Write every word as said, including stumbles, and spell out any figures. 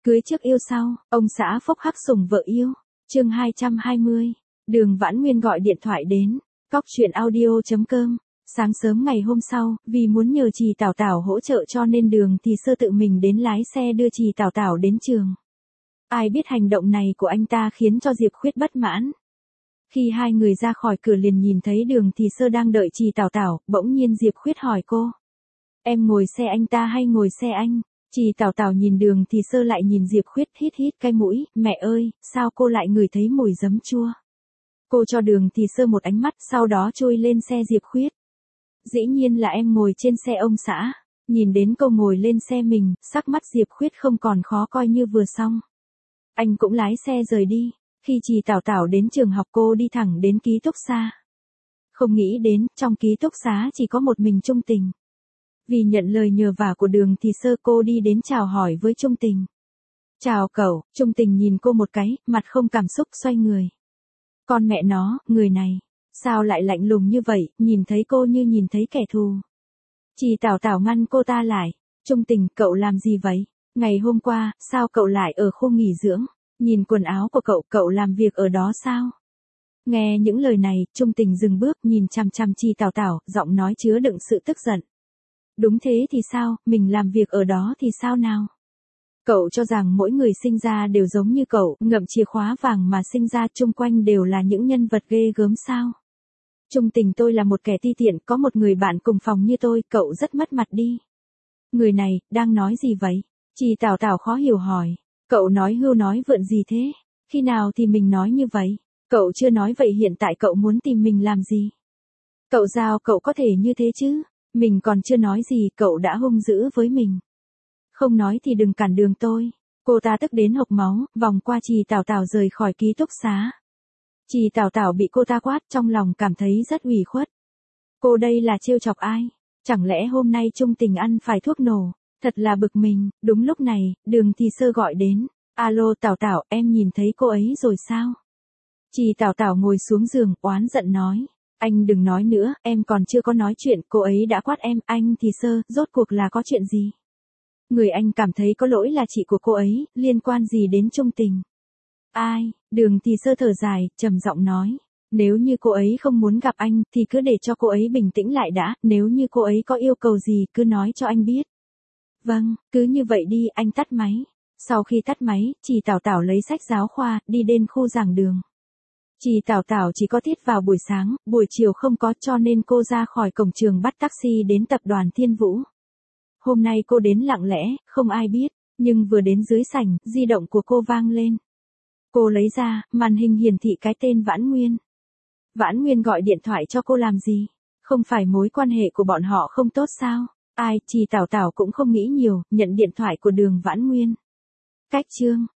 Cưới trước yêu sau, ông xã phốc hắc sủng vợ yêu. Chương hai trăm hai mươi. Đường Vãn Nguyên gọi điện thoại đến. Cóc truyện audio chấm com. Sáng sớm ngày hôm sau, vì muốn nhờ Trì Tảo Tảo hỗ trợ cho nên Đường thì Sơ tự mình đến lái xe đưa Trì Tảo Tảo đến trường. Ai biết hành động này của anh ta khiến cho Diệp Khuyết bất mãn. Khi hai người ra khỏi cửa liền nhìn thấy Đường thì Sơ đang đợi Trì Tảo Tảo, bỗng nhiên Diệp Khuyết hỏi cô. Em ngồi xe anh ta hay ngồi xe anh? Trì Tảo Tảo nhìn Đường thì Sơ lại nhìn Diệp Khuyết hít hít cái mũi, mẹ ơi, sao cô lại ngửi thấy mùi giấm chua? Cô cho Đường thì Sơ một ánh mắt, sau đó trôi lên xe Diệp Khuyết. Dĩ nhiên là em ngồi trên xe ông xã. Nhìn đến cô ngồi lên xe mình, sắc mắt Diệp Khuyết không còn khó coi như vừa xong. Anh cũng lái xe rời đi. Khi Trì Tảo Tảo đến trường học cô đi thẳng đến ký túc xá. Không nghĩ đến, trong ký túc xá chỉ có một mình Trung Tình. Vì nhận lời nhờ vả của Đường thì Sơ cô đi đến chào hỏi với Trung Tình. Chào cậu, Trung Tình nhìn cô một cái, mặt không cảm xúc xoay người. Con mẹ nó, người này, sao lại lạnh lùng như vậy, nhìn thấy cô như nhìn thấy kẻ thù. Trì Tảo Tảo ngăn cô ta lại. Trung Tình, cậu làm gì vậy? Ngày hôm qua, sao cậu lại ở khu nghỉ dưỡng? Nhìn quần áo của cậu, cậu làm việc ở đó sao? Nghe những lời này, Trung Tình dừng bước nhìn chằm chằm Trì Tảo Tảo, giọng nói chứa đựng sự tức giận. Đúng thế thì sao, mình làm việc ở đó thì sao nào? Cậu cho rằng mỗi người sinh ra đều giống như cậu, ngậm chìa khóa vàng mà sinh ra chung quanh đều là những nhân vật ghê gớm sao? Trung Tình, tôi là một kẻ ti tiện, có một người bạn cùng phòng như tôi, cậu rất mất mặt đi. Người này, đang nói gì vậy? Trì Tảo Tảo khó hiểu hỏi. Cậu nói hưu nói vượn gì thế? Khi nào thì mình nói như vậy? Cậu chưa nói vậy hiện tại cậu muốn tìm mình làm gì? Cậu giao cậu có thể như thế chứ? Mình còn chưa nói gì, cậu đã hung dữ với mình. Không nói thì đừng cản đường tôi. Cô ta tức đến hộc máu, vòng qua Trì Tảo Tảo rời khỏi ký túc xá. Trì Tảo Tảo bị cô ta quát, trong lòng cảm thấy rất ủy khuất. Cô đây là trêu chọc ai? Chẳng lẽ hôm nay Trung Tình ăn phải thuốc nổ? Thật là bực mình. Đúng lúc này, Đường thì Sơ gọi đến. Alo Tảo Tảo, em nhìn thấy cô ấy rồi sao? Trì Tảo Tảo ngồi xuống giường, oán giận nói. Anh đừng nói nữa, em còn chưa có nói chuyện, cô ấy đã quát em. Anh thì Sơ, rốt cuộc là có chuyện gì? Người anh cảm thấy có lỗi là chị của cô ấy, liên quan gì đến Trung Tình? Ai? Đường thì Sơ thở dài, trầm giọng nói. Nếu như cô ấy không muốn gặp anh, thì cứ để cho cô ấy bình tĩnh lại đã, nếu như cô ấy có yêu cầu gì, cứ nói cho anh biết. Vâng, cứ như vậy đi, anh tắt máy. Sau khi tắt máy, Trì Tảo Tảo lấy sách giáo khoa, đi đến khu giảng đường. Trì Tảo Tảo chỉ có tiết vào buổi sáng, buổi chiều không có, cho nên cô ra khỏi cổng trường bắt taxi đến tập đoàn Thiên Vũ. Hôm nay cô đến lặng lẽ, không ai biết, nhưng vừa đến dưới sảnh, di động của cô vang lên. Cô lấy ra, màn hình hiển thị cái tên Vãn Nguyên. Vãn Nguyên gọi điện thoại cho cô làm gì? Không phải mối quan hệ của bọn họ không tốt sao? Ai? Trì Tảo Tảo cũng không nghĩ nhiều, nhận điện thoại của Đường Vãn Nguyên. Cách chương